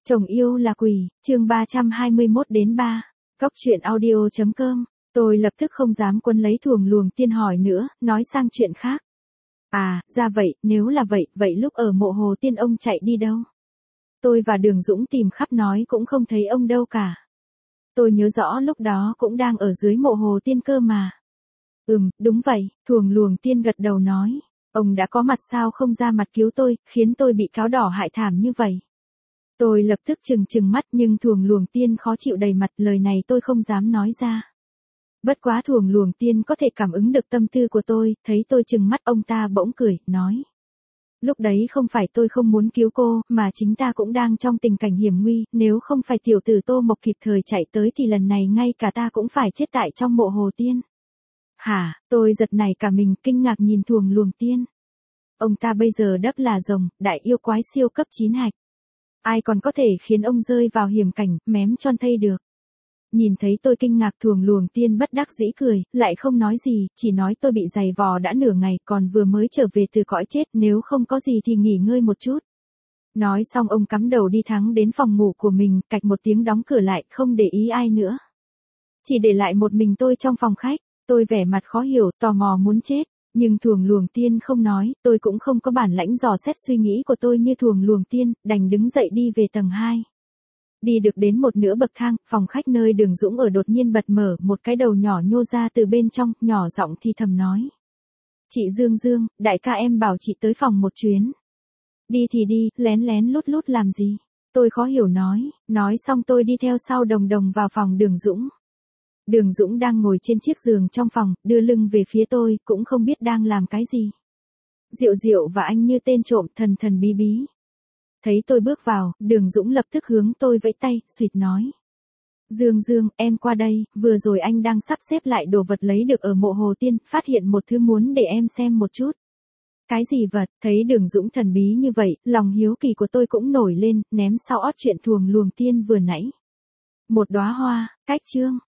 Chồng yêu là quỷ, chương 321 đến 3. Cóc truyện audio.com. Tôi lập tức không dám quấn lấy Thuồng Luồng Tiên hỏi nữa, nói sang chuyện khác. À, ra vậy, nếu là vậy, vậy lúc ở mộ Hồ Tiên ông chạy đi đâu? Tôi và Đường Dũng tìm khắp nói cũng không thấy ông đâu cả. Tôi nhớ rõ lúc đó cũng đang ở dưới mộ Hồ Tiên cơ mà. Đúng vậy, Thuồng Luồng Tiên gật đầu nói. Ông đã có mặt sao không ra mặt cứu tôi, khiến tôi bị cáo đỏ hại thảm như vậy. Tôi lập tức trừng mắt nhưng Thuồng Luồng Tiên khó chịu đầy mặt, lời này tôi không dám nói ra. Bất quá Thuồng Luồng Tiên có thể cảm ứng được tâm tư của tôi, thấy tôi trừng mắt ông ta bỗng cười, nói. Lúc đấy không phải tôi không muốn cứu cô, mà chính ta cũng đang trong tình cảnh hiểm nguy, nếu không phải tiểu tử Tô Mộc kịp thời chạy tới thì lần này ngay cả ta cũng phải chết tại trong mộ Hồ Tiên. Hả, tôi giật nảy cả mình, kinh ngạc nhìn Thuồng Luồng Tiên. Ông ta bây giờ đắp là rồng, đại yêu quái siêu cấp 9 hạch. Ai còn có thể khiến ông rơi vào hiểm cảnh, mém tròn thây được. Nhìn thấy tôi kinh ngạc, Thuồng Luồng Tiên bất đắc dĩ cười, lại không nói gì, chỉ nói tôi bị giày vò đã nửa ngày, còn vừa mới trở về từ cõi chết, nếu không có gì thì nghỉ ngơi một chút. Nói xong ông cắm đầu đi thẳng đến phòng ngủ của mình, cạch một tiếng đóng cửa lại, không để ý ai nữa. Chỉ để lại một mình tôi trong phòng khách, tôi vẻ mặt khó hiểu, tò mò muốn chết. Nhưng Thuồng Luồng Tiên không nói, tôi cũng không có bản lãnh dò xét suy nghĩ của tôi như Thuồng Luồng Tiên, đành đứng dậy đi về tầng 2. Đi được đến một nửa bậc thang, phòng khách nơi Đường Dũng ở đột nhiên bật mở, một cái đầu nhỏ nhô ra từ bên trong, nhỏ giọng thì thầm nói. Chị Dương, đại ca em bảo chị tới phòng một chuyến. Đi thì đi, lén lút làm gì? Tôi khó hiểu nói xong tôi đi theo sau Đồng vào phòng Đường Dũng. Đường Dũng đang ngồi trên chiếc giường trong phòng, đưa lưng về phía tôi, cũng không biết đang làm cái gì. Diệu và anh như tên trộm, thần bí. Thấy tôi bước vào, Đường Dũng lập tức hướng tôi vẫy tay, suýt nói. Dương, em qua đây, vừa rồi anh đang sắp xếp lại đồ vật lấy được ở mộ Hồ Tiên, phát hiện một thứ muốn để em xem một chút. Cái gì vật? Thấy Đường Dũng thần bí như vậy, lòng hiếu kỳ của tôi cũng nổi lên, ném sau ót chuyện Thuồng Luồng Tiên vừa nãy. Một đóa hoa, cách chương.